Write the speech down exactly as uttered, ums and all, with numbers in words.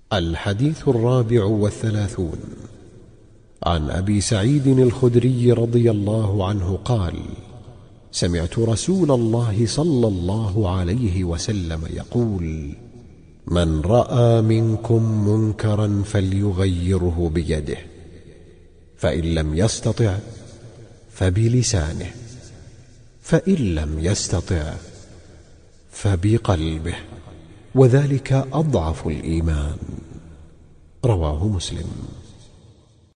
الحديث الرابع والثلاثون. عن أبي سعيد الخدري رضي الله عنه قال: سمعت رسول الله صلى الله عليه وسلم يقول: من رأى منكم منكرا فليغيره بيده، فإن لم يستطع فبلسانه، فإن لم يستطع فبقلبه، وذلك أضعف الإيمان. رواه مسلم.